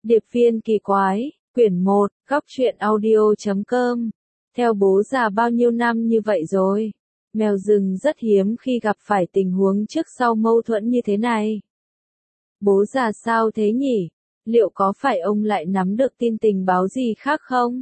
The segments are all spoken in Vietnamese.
Điệp viên kỳ quái, quyển 1, góc truyện audio.com. Theo bố già bao nhiêu năm như vậy rồi, mèo rừng rất hiếm khi gặp phải tình huống trước sau mâu thuẫn như thế này. Bố già sao thế nhỉ? Liệu có phải ông lại nắm được tin tình báo gì khác không?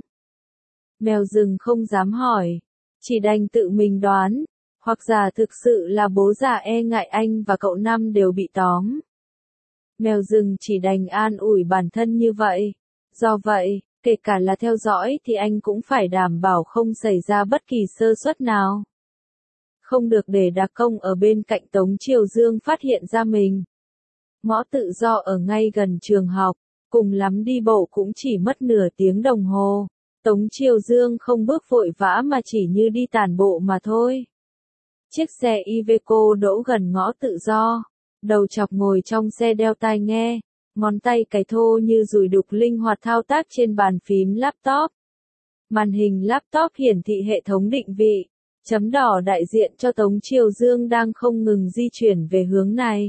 Mèo rừng không dám hỏi, chỉ đành tự mình đoán, hoặc giả thực sự là bố già e ngại anh và cậu Năm đều bị tóm. Mèo rừng chỉ đành an ủi bản thân như vậy. Do vậy, kể cả là theo dõi thì anh cũng phải đảm bảo không xảy ra bất kỳ sơ suất nào. Không được để đặc công ở bên cạnh Tống Triều Dương phát hiện ra mình. Ngõ tự do ở ngay gần trường học, cùng lắm đi bộ cũng chỉ mất nửa tiếng đồng hồ. Tống Triều Dương không bước vội vã mà chỉ như đi tản bộ mà thôi. Chiếc xe Iveco đỗ gần ngõ tự do. Đầu chọc ngồi trong xe đeo tai nghe, ngón tay cày thô như dùi đục linh hoạt thao tác trên bàn phím laptop. Màn hình laptop hiển thị hệ thống định vị, chấm đỏ đại diện cho Tống Triều Dương đang không ngừng di chuyển về hướng này.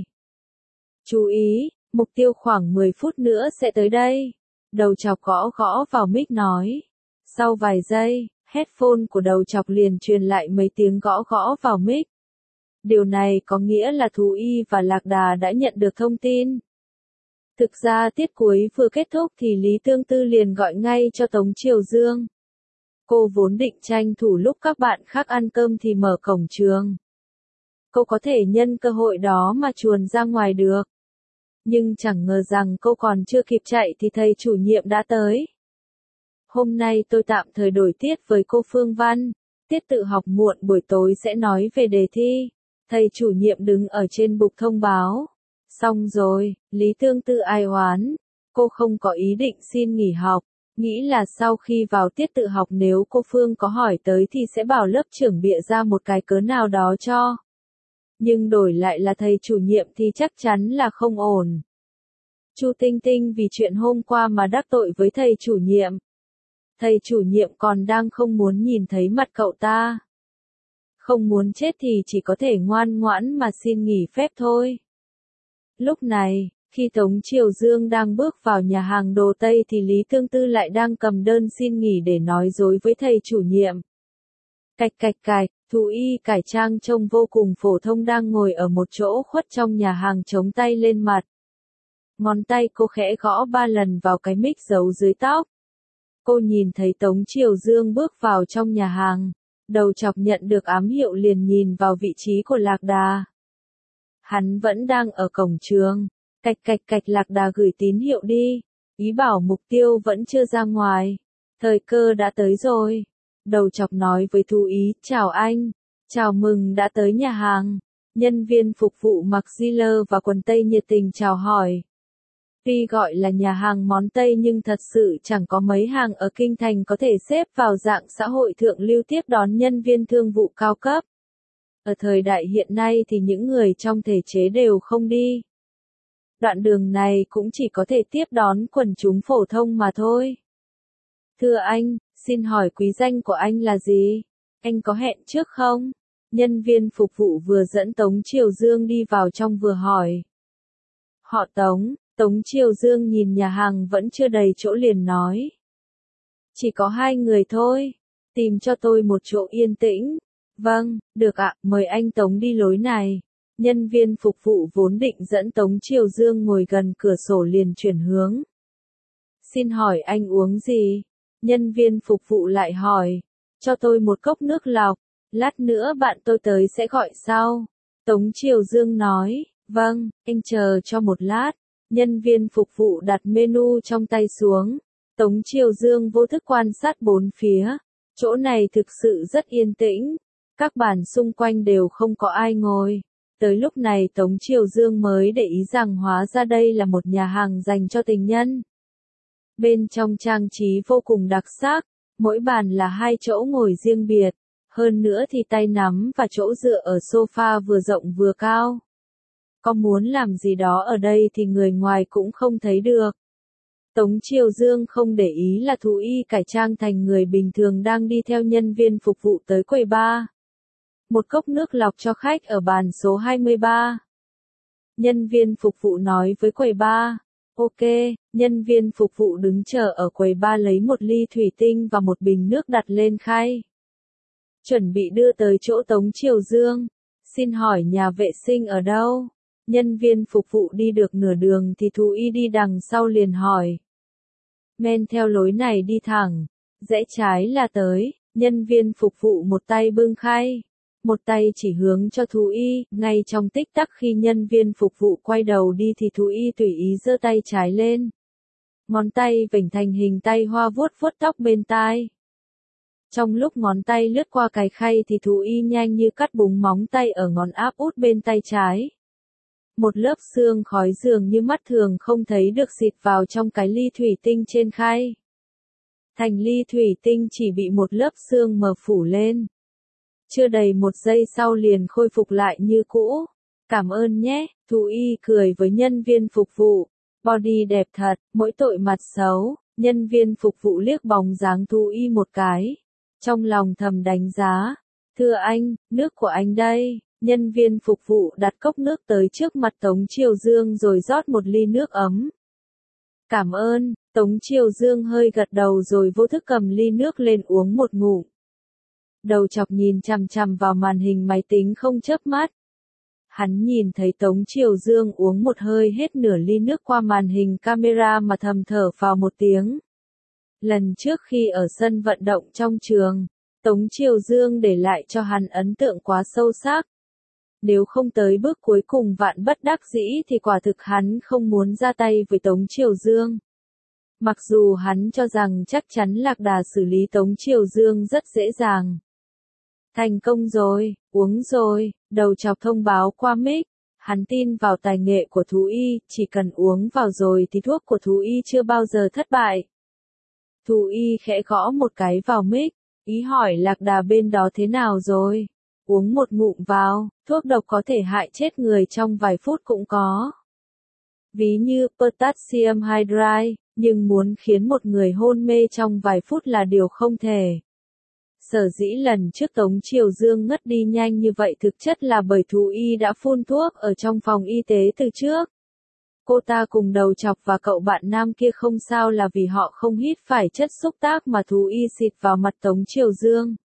Chú ý, mục tiêu khoảng 10 phút nữa sẽ tới đây. Đầu chọc gõ gõ vào mic nói. Sau vài giây, headphone của đầu chọc liền truyền lại mấy tiếng gõ gõ vào mic. Điều này có nghĩa là Thú Y và Lạc Đà đã nhận được thông tin. Thực ra tiết cuối vừa kết thúc thì Lý Tương Tư liền gọi ngay cho Tống Triều Dương. Cô vốn định tranh thủ lúc các bạn khác ăn cơm thì mở cổng trường. Cô có thể nhân cơ hội đó mà chuồn ra ngoài được. Nhưng chẳng ngờ rằng cô còn chưa kịp chạy thì thầy chủ nhiệm đã tới. Hôm nay tôi tạm thời đổi tiết với cô Phương Văn. Tiết tự học muộn buổi tối sẽ nói về đề thi. Thầy chủ nhiệm đứng ở trên bục thông báo. Xong rồi, Lý Tương Tư ai oán. Cô không có ý định xin nghỉ học. Nghĩ là sau khi vào tiết tự học nếu cô Phương có hỏi tới thì sẽ bảo lớp trưởng bịa ra một cái cớ nào đó cho. Nhưng đổi lại là thầy chủ nhiệm thì chắc chắn là không ổn. Chu Tinh Tinh vì chuyện hôm qua mà đắc tội với thầy chủ nhiệm. Thầy chủ nhiệm còn đang không muốn nhìn thấy mặt cậu ta. Không muốn chết thì chỉ có thể ngoan ngoãn mà xin nghỉ phép thôi. Lúc này, khi Tống Triều Dương đang bước vào nhà hàng đồ Tây thì Lý Tương Tư lại đang cầm đơn xin nghỉ để nói dối với thầy chủ nhiệm. Cạch cạch cạch, Thú Y cải trang trông vô cùng phổ thông đang ngồi ở một chỗ khuất trong nhà hàng chống tay lên mặt. Ngón tay cô khẽ gõ 3 lần vào cái mic giấu dưới tóc. Cô nhìn thấy Tống Triều Dương bước vào trong nhà hàng. Đầu chọc nhận được ám hiệu liền nhìn vào vị trí của Lạc Đà. Hắn vẫn đang ở cổng trường. Cạch cạch cạch, Lạc Đà gửi tín hiệu đi. Ý bảo mục tiêu vẫn chưa ra ngoài. Thời cơ đã tới rồi. Đầu chọc nói với Thú Y, chào anh. Chào mừng đã tới nhà hàng. Nhân viên phục vụ mặc Ziller và quần tây nhiệt tình chào hỏi. Tuy gọi là nhà hàng món Tây nhưng thật sự chẳng có mấy hàng ở Kinh Thành có thể xếp vào dạng xã hội thượng lưu tiếp đón nhân viên thương vụ cao cấp. Ở thời đại hiện nay thì những người trong thể chế đều không đi. Đoạn đường này cũng chỉ có thể tiếp đón quần chúng phổ thông mà thôi. Thưa anh, xin hỏi quý danh của anh là gì? Anh có hẹn trước không? Nhân viên phục vụ vừa dẫn Tống Triều Dương đi vào trong vừa hỏi. Họ Tống. Tống Triều Dương nhìn nhà hàng vẫn chưa đầy chỗ liền nói. Chỉ có 2 người thôi. Tìm cho tôi một chỗ yên tĩnh. Vâng, được ạ, mời anh Tống đi lối này. Nhân viên phục vụ vốn định dẫn Tống Triều Dương ngồi gần cửa sổ liền chuyển hướng. Xin hỏi anh uống gì? Nhân viên phục vụ lại hỏi. Cho tôi một cốc nước lọc. Lát nữa bạn tôi tới sẽ gọi sau. Tống Triều Dương nói. Vâng, anh chờ cho một lát. Nhân viên phục vụ đặt menu trong tay xuống. Tống Triều Dương vô thức quan sát bốn phía. Chỗ này thực sự rất yên tĩnh. Các bàn xung quanh đều không có ai ngồi. Tới lúc này Tống Triều Dương mới để ý rằng hóa ra đây là một nhà hàng dành cho tình nhân. Bên trong trang trí vô cùng đặc sắc. Mỗi bàn là 2 chỗ ngồi riêng biệt. Hơn nữa thì tay nắm và chỗ dựa ở sofa vừa rộng vừa cao. Có muốn làm gì đó ở đây thì người ngoài cũng không thấy được. Tống Triều Dương không để ý là Thú Y cải trang thành người bình thường đang đi theo nhân viên phục vụ tới quầy bar. Một cốc nước lọc cho khách ở bàn số 23. Nhân viên phục vụ nói với quầy bar. Ok, nhân viên phục vụ đứng chờ ở quầy bar lấy một ly thủy tinh và một bình nước đặt lên khay. Chuẩn bị đưa tới chỗ Tống Triều Dương. Xin hỏi nhà vệ sinh ở đâu? Nhân viên phục vụ đi được nửa đường thì thú y đi đằng sau liền hỏi. Men theo lối này đi thẳng, rẽ trái là tới. Nhân viên phục vụ một tay bưng khay, một tay chỉ hướng cho thú y. Ngay trong tích tắc khi nhân viên phục vụ quay đầu đi thì thú y tùy ý giơ tay trái lên. Ngón tay vểnh thành hình tay hoa vuốt vuốt tóc bên tai. Trong lúc ngón tay lướt qua cái khay thì thú y nhanh như cắt búng móng tay ở ngón áp út bên tay trái. Một lớp sương khói dường như mắt thường không thấy được xịt vào trong cái ly thủy tinh trên khay. Thành ly thủy tinh chỉ bị một lớp sương mờ phủ lên. Chưa đầy một giây sau liền khôi phục lại như cũ. Cảm ơn nhé, thú y cười với nhân viên phục vụ. Body đẹp thật, mỗi tội mặt xấu. Nhân viên phục vụ liếc bóng dáng thú y một cái. Trong lòng thầm đánh giá. Thưa anh, nước của anh đây. Nhân viên phục vụ đặt cốc nước tới trước mặt Tống Triều Dương rồi rót một ly nước ấm. Cảm ơn, Tống Triều Dương hơi gật đầu rồi vô thức cầm ly nước lên uống một ngụm. Đầu chọc nhìn chằm chằm vào màn hình máy tính không chớp mắt. Hắn nhìn thấy Tống Triều Dương uống một hơi hết nửa ly nước qua màn hình camera mà thầm thở phào một tiếng. Lần trước khi ở sân vận động trong trường, Tống Triều Dương để lại cho hắn ấn tượng quá sâu sắc. Nếu không tới bước cuối cùng vạn bất đắc dĩ thì quả thực hắn không muốn ra tay với Tống Triều Dương. Mặc dù hắn cho rằng chắc chắn Lạc Đà xử lý Tống Triều Dương rất dễ dàng. Thành công rồi, uống rồi, đầu chọc thông báo qua mic. Hắn tin vào tài nghệ của thú y, chỉ cần uống vào rồi thì thuốc của thú y chưa bao giờ thất bại. Thú y khẽ gõ một cái vào mic, ý hỏi Lạc Đà bên đó thế nào rồi. Uống một ngụm vào, thuốc độc có thể hại chết người trong vài phút cũng có. Ví như potassium hydride, nhưng muốn khiến một người hôn mê trong vài phút là điều không thể. Sở dĩ lần trước Tống Triều Dương ngất đi nhanh như vậy thực chất là bởi thú y đã phun thuốc ở trong phòng y tế từ trước. Cô ta cùng đầu chọc và cậu bạn nam kia không sao là vì họ không hít phải chất xúc tác mà thú y xịt vào mặt Tống Triều Dương.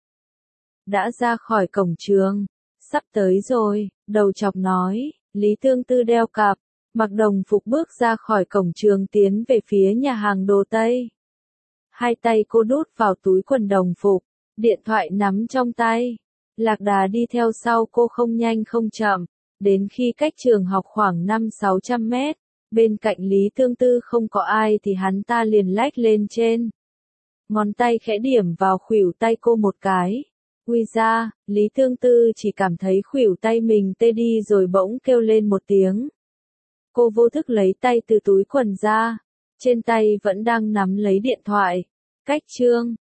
Đã ra khỏi cổng trường, sắp tới rồi, đầu chọc nói, Lý Tương Tư đeo cặp, mặc đồng phục bước ra khỏi cổng trường tiến về phía nhà hàng đồ Tây. Hai tay cô đút vào túi quần đồng phục, điện thoại nắm trong tay. Lạc Đà đi theo sau cô không nhanh không chậm, đến khi cách trường học khoảng 500-600 mét, bên cạnh Lý Tương Tư không có ai thì hắn ta liền lách lên trên. Ngón tay khẽ điểm vào khuỷu tay cô một cái. Ui ra, Lý Tương Tư chỉ cảm thấy khuỷu tay mình tê đi rồi bỗng kêu lên một tiếng. Cô vô thức lấy tay từ túi quần ra, trên tay vẫn đang nắm lấy điện thoại. Cách chương